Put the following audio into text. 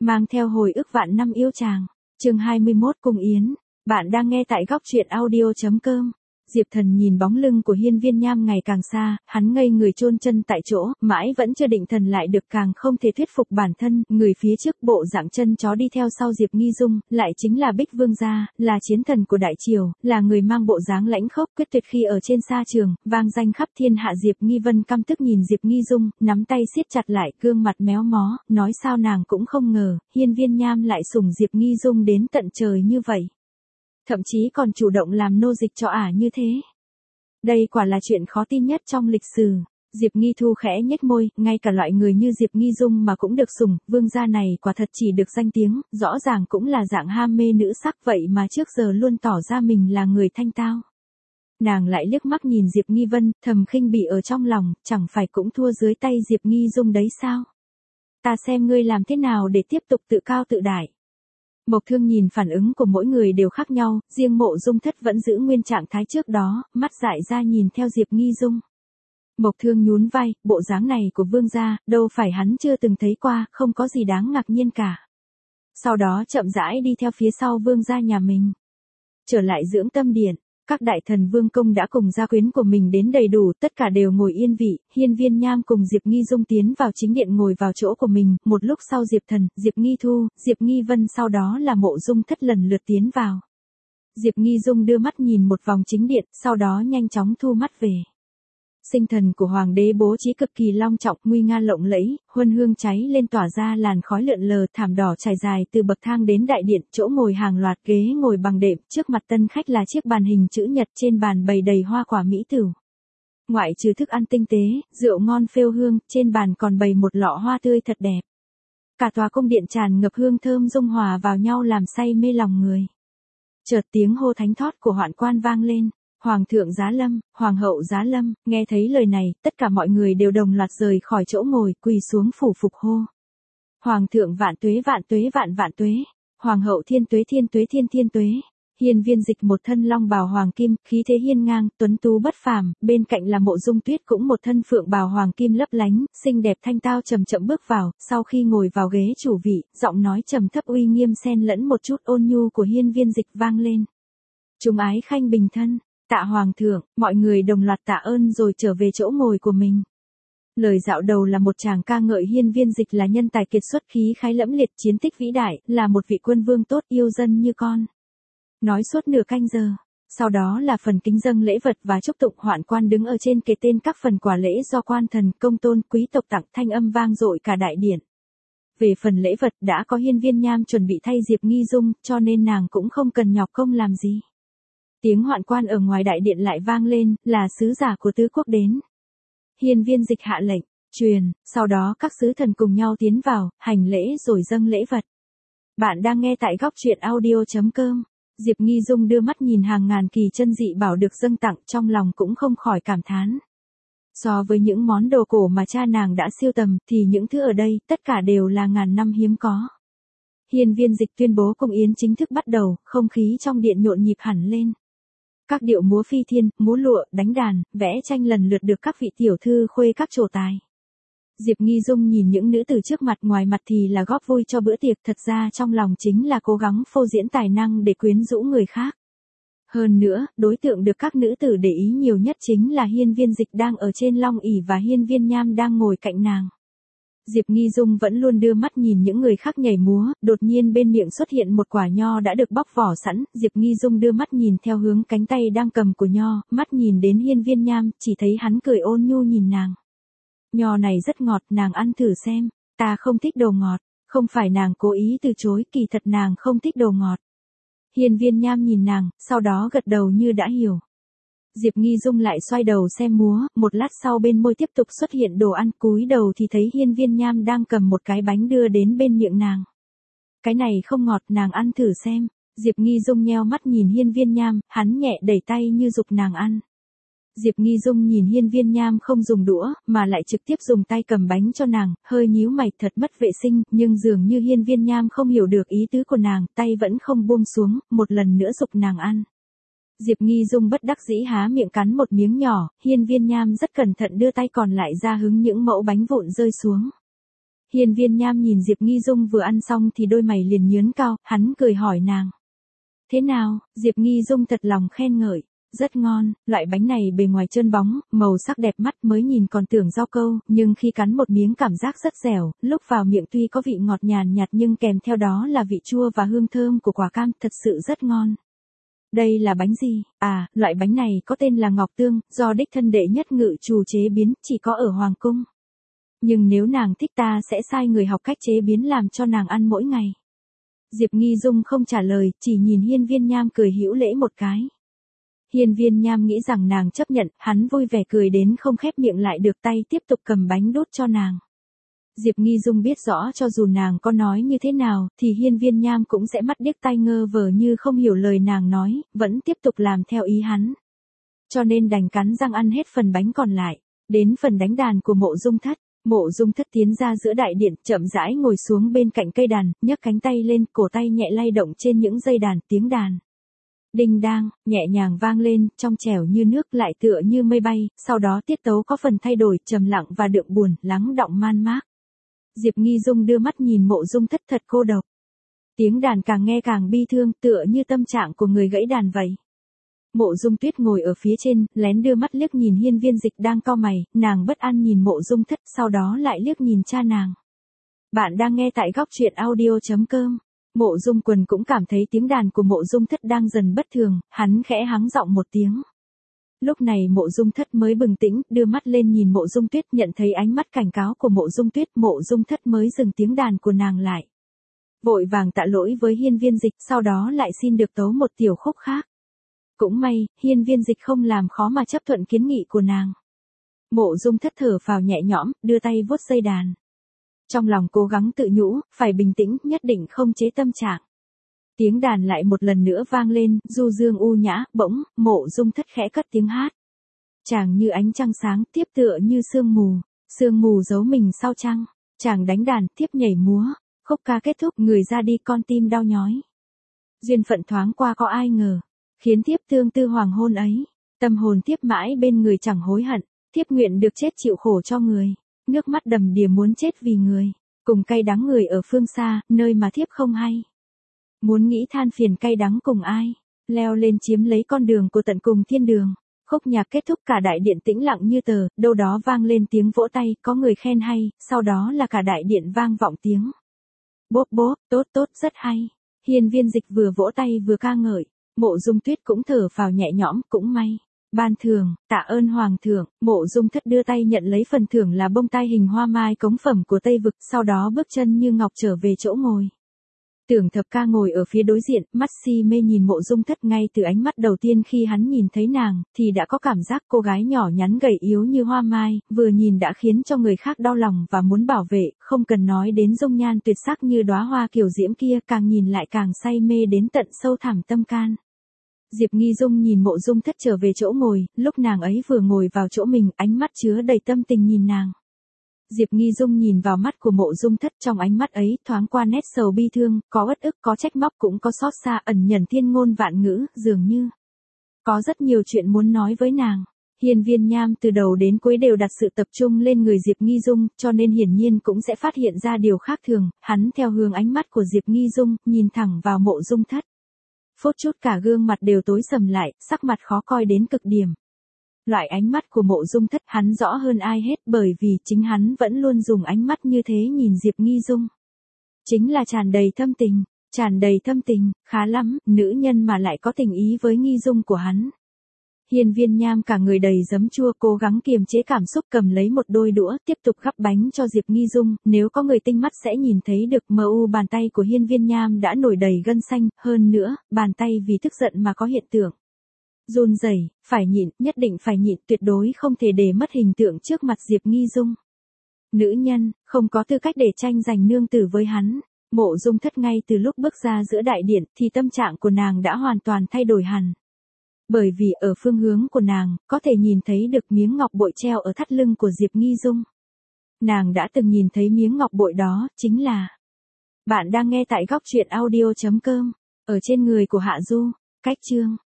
mang theo hồi ức vạn năm yêu chàng. Chương 21 Cung Yến. Bạn đang nghe tại góc truyện audio.com. Diệp Thần nhìn bóng lưng của Hiên Viên Nham ngày càng xa, hắn ngây người chôn chân tại chỗ, mãi vẫn chưa định thần lại được, càng không thể thuyết phục bản thân, người phía trước bộ dạng chân chó đi theo sau Diệp Nghi Dung, lại chính là Bích Vương gia, là chiến thần của đại triều, là người mang bộ dáng lãnh khốc quyết tuyệt khi ở trên sa trường, vang danh khắp thiên hạ. Diệp Nghi Vân căm tức nhìn Diệp Nghi Dung, nắm tay siết chặt lại, gương mặt méo mó, nói sao nàng cũng không ngờ, Hiên Viên Nham lại sủng Diệp Nghi Dung đến tận trời như vậy. Thậm chí còn chủ động làm nô dịch cho ả như thế. Đây quả là chuyện khó tin nhất trong lịch sử. Diệp Nghi Thu khẽ nhếch môi, ngay cả loại người như Diệp Nghi Dung mà cũng được sủng, vương gia này quả thật chỉ được danh tiếng, rõ ràng cũng là dạng ham mê nữ sắc vậy mà trước giờ luôn tỏ ra mình là người thanh tao. Nàng lại liếc mắt nhìn Diệp Nghi Vân, thầm khinh bỉ ở trong lòng, chẳng phải cũng thua dưới tay Diệp Nghi Dung đấy sao? Ta xem ngươi làm thế nào để tiếp tục tự cao tự đại. Mộc Thương nhìn phản ứng của mỗi người đều khác nhau, riêng Mộ Dung Thất vẫn giữ nguyên trạng thái trước đó, mắt dại ra nhìn theo Diệp Nghi Dung. Mộc Thương nhún vai, bộ dáng này của vương gia, đâu phải hắn chưa từng thấy qua, không có gì đáng ngạc nhiên cả. Sau đó chậm rãi đi theo phía sau vương gia nhà mình. Trở lại dưỡng tâm điện, các đại thần vương công đã cùng gia quyến của mình đến đầy đủ, tất cả đều ngồi yên vị, Hiên Viên Nham cùng Diệp Nghi Dung tiến vào chính điện ngồi vào chỗ của mình, một lúc sau Diệp Thần, Diệp Nghi Thu, Diệp Nghi Vân sau đó là Mộ Dung Thất lần lượt tiến vào. Diệp Nghi Dung đưa mắt nhìn một vòng chính điện, sau đó nhanh chóng thu mắt về. Sinh thần của hoàng đế bố trí cực kỳ long trọng, nguy nga lộng lẫy, huân hương cháy lên tỏa ra làn khói lượn lờ, thảm đỏ trải dài từ bậc thang đến đại điện, chỗ ngồi hàng loạt ghế ngồi bằng đệm, trước mặt tân khách là chiếc bàn hình chữ nhật, trên bàn bày đầy hoa quả mỹ tửu. Ngoại trừ thức ăn tinh tế, rượu ngon phêu hương, trên bàn còn bày một lọ hoa tươi thật đẹp. Cả tòa cung điện tràn ngập hương thơm dung hòa vào nhau làm say mê lòng người. Chợt tiếng hô thánh thót của hoạn quan vang lên. Hoàng thượng giá lâm, hoàng hậu giá lâm, nghe thấy lời này, tất cả mọi người đều đồng loạt rời khỏi chỗ ngồi, quỳ xuống phủ phục hô. Hoàng thượng vạn tuế vạn vạn tuế, hoàng hậu thiên tuế thiên tuế. Hiên Viên Dịch một thân long bào hoàng kim, khí thế hiên ngang, tuấn tú bất phàm, bên cạnh là Mộ Dung Tuyết cũng một thân phượng bào hoàng kim lấp lánh, xinh đẹp thanh tao chậm chậm bước vào, sau khi ngồi vào ghế chủ vị, giọng nói trầm thấp uy nghiêm xen lẫn một chút ôn nhu của Hiên Viên Dịch vang lên. Chúng ái khanh bình thân. Tạ hoàng thượng, mọi người đồng loạt tạ ơn rồi trở về chỗ ngồi của mình. Lời dạo đầu là một tràng ca ngợi Hiên Viên Dịch là nhân tài kiệt xuất, khí khái lẫm liệt, chiến tích vĩ đại, là một vị quân vương tốt, yêu dân như con. Nói suốt nửa canh giờ. Sau đó là phần kính dâng lễ vật và chúc tụng, hoạn quan đứng ở trên kề tên các phần quà lễ do quan thần, công tôn, quý tộc tặng, thanh âm vang dội cả đại điện. Về phần lễ vật đã có Hiên Viên Nham chuẩn bị thay Diệp Nghi Dung, cho nên nàng cũng không cần nhọc công làm gì. Tiếng hoạn quan ở ngoài đại điện lại vang lên, là sứ giả của tứ quốc đến. Hiên Viên Dịch hạ lệnh, truyền, sau đó các sứ thần cùng nhau tiến vào, hành lễ rồi dâng lễ vật. Bạn đang nghe tại góc truyện audio.com. Diệp Nghi Dung đưa mắt nhìn hàng ngàn kỳ chân dị bảo được dâng tặng, trong lòng cũng không khỏi cảm thán. So với những món đồ cổ mà cha nàng đã sưu tầm, thì những thứ ở đây, tất cả đều là ngàn năm hiếm có. Hiên Viên Dịch tuyên bố cung yến chính thức bắt đầu, không khí trong điện nhộn nhịp hẳn lên. Các điệu múa phi thiên, múa lụa, đánh đàn, vẽ tranh lần lượt được các vị tiểu thư khuê các trổ tài. Diệp Nghi Dung nhìn những nữ tử trước mặt, ngoài mặt thì là góp vui cho bữa tiệc, thật ra trong lòng chính là cố gắng phô diễn tài năng để quyến rũ người khác. Hơn nữa, đối tượng được các nữ tử để ý nhiều nhất chính là Hiên Viên Dịch đang ở trên long ỷ và Hiên Viên Nham đang ngồi cạnh nàng. Diệp Nghi Dung vẫn luôn đưa mắt nhìn những người khác nhảy múa, đột nhiên bên miệng xuất hiện một quả nho đã được bóc vỏ sẵn, Diệp Nghi Dung đưa mắt nhìn theo hướng cánh tay đang cầm của nho, mắt nhìn đến Hiên Viên Nham, chỉ thấy hắn cười ôn nhu nhìn nàng. Nho này rất ngọt, nàng ăn thử xem, ta không thích đồ ngọt, không phải nàng cố ý từ chối, kỳ thật nàng không thích đồ ngọt. Hiên Viên Nham nhìn nàng, sau đó gật đầu như đã hiểu. Diệp Nghi Dung lại xoay đầu xem múa, một lát sau bên môi tiếp tục xuất hiện đồ ăn, cúi đầu thì thấy Hiên Viên Nham đang cầm một cái bánh đưa đến bên miệng nàng. Cái này không ngọt, nàng ăn thử xem. Diệp Nghi Dung nheo mắt nhìn Hiên Viên Nham, hắn nhẹ đẩy tay như giục nàng ăn. Diệp Nghi Dung nhìn Hiên Viên Nham không dùng đũa, mà lại trực tiếp dùng tay cầm bánh cho nàng, hơi nhíu mày, thật mất vệ sinh, nhưng dường như Hiên Viên Nham không hiểu được ý tứ của nàng, tay vẫn không buông xuống, một lần nữa giục nàng ăn. Diệp Nghi Dung bất đắc dĩ há miệng cắn một miếng nhỏ, Hiên Viên Nham rất cẩn thận đưa tay còn lại ra hứng những mẫu bánh vụn rơi xuống. Hiên Viên Nham nhìn Diệp Nghi Dung vừa ăn xong thì đôi mày liền nhướng cao, hắn cười hỏi nàng. Thế nào? Diệp Nghi Dung thật lòng khen ngợi. Rất ngon, loại bánh này bề ngoài trơn bóng, màu sắc đẹp mắt, mới nhìn còn tưởng rau câu, nhưng khi cắn một miếng cảm giác rất dẻo, lúc vào miệng tuy có vị ngọt nhàn nhạt nhưng kèm theo đó là vị chua và hương thơm của quả cam, thật sự rất ngon. Đây là bánh gì? À, loại bánh này có tên là Ngọc Tương, do đích thân đệ nhất ngự chủ chế biến, chỉ có ở Hoàng cung. Nhưng nếu nàng thích ta sẽ sai người học cách chế biến làm cho nàng ăn mỗi ngày. Diệp Nghi Dung không trả lời, chỉ nhìn Hiên Viên Nham cười hữu lễ một cái. Hiên Viên Nham nghĩ rằng nàng chấp nhận, hắn vui vẻ cười đến không khép miệng lại được, tay tiếp tục cầm bánh đút cho nàng. Diệp Nghi Dung biết rõ cho dù nàng có nói như thế nào, thì Hiên Viên Nham cũng sẽ mắt điếc tai ngơ vờ như không hiểu lời nàng nói, vẫn tiếp tục làm theo ý hắn. Cho nên đành cắn răng ăn hết phần bánh còn lại. Đến phần đánh đàn của Mộ Dung Thất. Mộ Dung Thất tiến ra giữa đại điện, chậm rãi ngồi xuống bên cạnh cây đàn, nhấc cánh tay lên, cổ tay nhẹ lay động trên những dây đàn, tiếng đàn đinh đang, nhẹ nhàng vang lên, trong trẻo như nước lại tựa như mây bay, sau đó tiết tấu có phần thay đổi, trầm lặng và đượm buồn, lắng đọng man mác. Diệp Nghi Dung đưa mắt nhìn Mộ Dung Thất thật cô độc. Tiếng đàn càng nghe càng bi thương, tựa như tâm trạng của người gãy đàn vậy. Mộ Dung Tuyết ngồi ở phía trên, lén đưa mắt liếc nhìn Hiên Viên Dịch đang cau mày, nàng bất an nhìn Mộ Dung Thất, sau đó lại liếc nhìn cha nàng. Bạn đang nghe tại góc truyện audio.com. Mộ Dung Quần cũng cảm thấy tiếng đàn của Mộ Dung Thất đang dần bất thường, hắn khẽ hắng giọng một tiếng. Lúc này Mộ Dung Thất mới bừng tỉnh, đưa mắt lên nhìn Mộ Dung Tuyết, nhận thấy ánh mắt cảnh cáo của Mộ Dung Tuyết, Mộ Dung Thất mới dừng tiếng đàn của nàng lại. Vội vàng tạ lỗi với Hiên Viên Dịch, sau đó lại xin được tấu một tiểu khúc khác. Cũng may, Hiên Viên Dịch không làm khó mà chấp thuận kiến nghị của nàng. Mộ Dung Thất thở phào nhẹ nhõm, đưa tay vuốt dây đàn. Trong lòng cố gắng tự nhủ, phải bình tĩnh, nhất định không chế tâm trạng. Tiếng đàn lại một lần nữa vang lên, du dương u nhã, bỗng, Mộ Dung Thất khẽ cất tiếng hát. Chàng như ánh trăng sáng, tiếp tựa như sương mù giấu mình sau trăng. Chàng đánh đàn, tiếp nhảy múa, khúc ca kết thúc, người ra đi con tim đau nhói. Duyên phận thoáng qua có ai ngờ, khiến thiếp tương tư hoàng hôn ấy. Tâm hồn thiếp mãi bên người chẳng hối hận, thiếp nguyện được chết chịu khổ cho người. Nước mắt đầm đìa muốn chết vì người, cùng cay đắng người ở phương xa, nơi mà thiếp không hay. Muốn nghĩ than phiền cay đắng cùng ai, leo lên chiếm lấy con đường của tận cùng thiên đường. Khúc nhạc kết thúc, cả đại điện tĩnh lặng như tờ, đâu đó vang lên tiếng vỗ tay, có người khen hay, sau đó là cả đại điện vang vọng tiếng. Bốp bốp, tốt tốt, rất hay. Hiên Viên Dịch vừa vỗ tay vừa ca ngợi, Mộ Dung Tuyết cũng thở phào nhẹ nhõm, cũng may. Ban thưởng, tạ ơn hoàng thượng. Mộ Dung Thất đưa tay nhận lấy phần thưởng là bông tai hình hoa mai cống phẩm của Tây Vực, sau đó bước chân như ngọc trở về chỗ ngồi. Tưởng Thập Ca ngồi ở phía đối diện, mắt si mê nhìn Mộ Dung Thất, ngay từ ánh mắt đầu tiên khi hắn nhìn thấy nàng, thì đã có cảm giác cô gái nhỏ nhắn gầy yếu như hoa mai, vừa nhìn đã khiến cho người khác đau lòng và muốn bảo vệ, không cần nói đến dung nhan tuyệt sắc như đóa hoa kiều diễm kia, càng nhìn lại càng say mê đến tận sâu thẳm tâm can. Diệp Nghi Dung nhìn Mộ Dung Thất trở về chỗ ngồi, lúc nàng ấy vừa ngồi vào chỗ mình, ánh mắt chứa đầy tâm tình nhìn nàng. Diệp Nghi Dung nhìn vào mắt của Mộ Dung Thất, trong ánh mắt ấy thoáng qua nét sầu bi thương, có uất ức, có trách móc, cũng có xót xa, ẩn nhẫn thiên ngôn vạn ngữ, dường như có rất nhiều chuyện muốn nói với nàng. Hiên Viên Nham từ đầu đến cuối đều đặt sự tập trung lên người Diệp Nghi Dung, cho nên hiển nhiên cũng sẽ phát hiện ra điều khác thường, hắn theo hướng ánh mắt của Diệp Nghi Dung, nhìn thẳng vào Mộ Dung Thất. Phút chốc cả gương mặt đều tối sầm lại, sắc mặt khó coi đến cực điểm. Loại ánh mắt của Mộ Dung Thất hắn rõ hơn ai hết, bởi vì chính hắn vẫn luôn dùng ánh mắt như thế nhìn Diệp Nghi Dung. Chính là tràn đầy thâm tình, khá lắm, nữ nhân mà lại có tình ý với Nghi Dung của hắn. Hiên Viên Nham cả người đầy giấm chua, cố gắng kiềm chế cảm xúc, cầm lấy một đôi đũa, tiếp tục gắp bánh cho Diệp Nghi Dung, nếu có người tinh mắt sẽ nhìn thấy được bàn tay của Hiên Viên Nham đã nổi đầy gân xanh, hơn nữa, bàn tay vì tức giận mà có hiện tượng run rẩy, phải nhịn, nhất định phải nhịn, tuyệt đối không thể để mất hình tượng trước mặt Diệp Nghi Dung. Nữ nhân, không có tư cách để tranh giành nương tử với hắn. Mộ Dung Thất ngay từ lúc bước ra giữa đại điện thì tâm trạng của nàng đã hoàn toàn thay đổi hẳn. Bởi vì ở phương hướng của nàng, có thể nhìn thấy được miếng ngọc bội treo ở thắt lưng của Diệp Nghi Dung. Nàng đã từng nhìn thấy miếng ngọc bội đó, chính là... Bạn đang nghe tại góc truyện audio.com, ở trên người của Hạ Du, cách chương.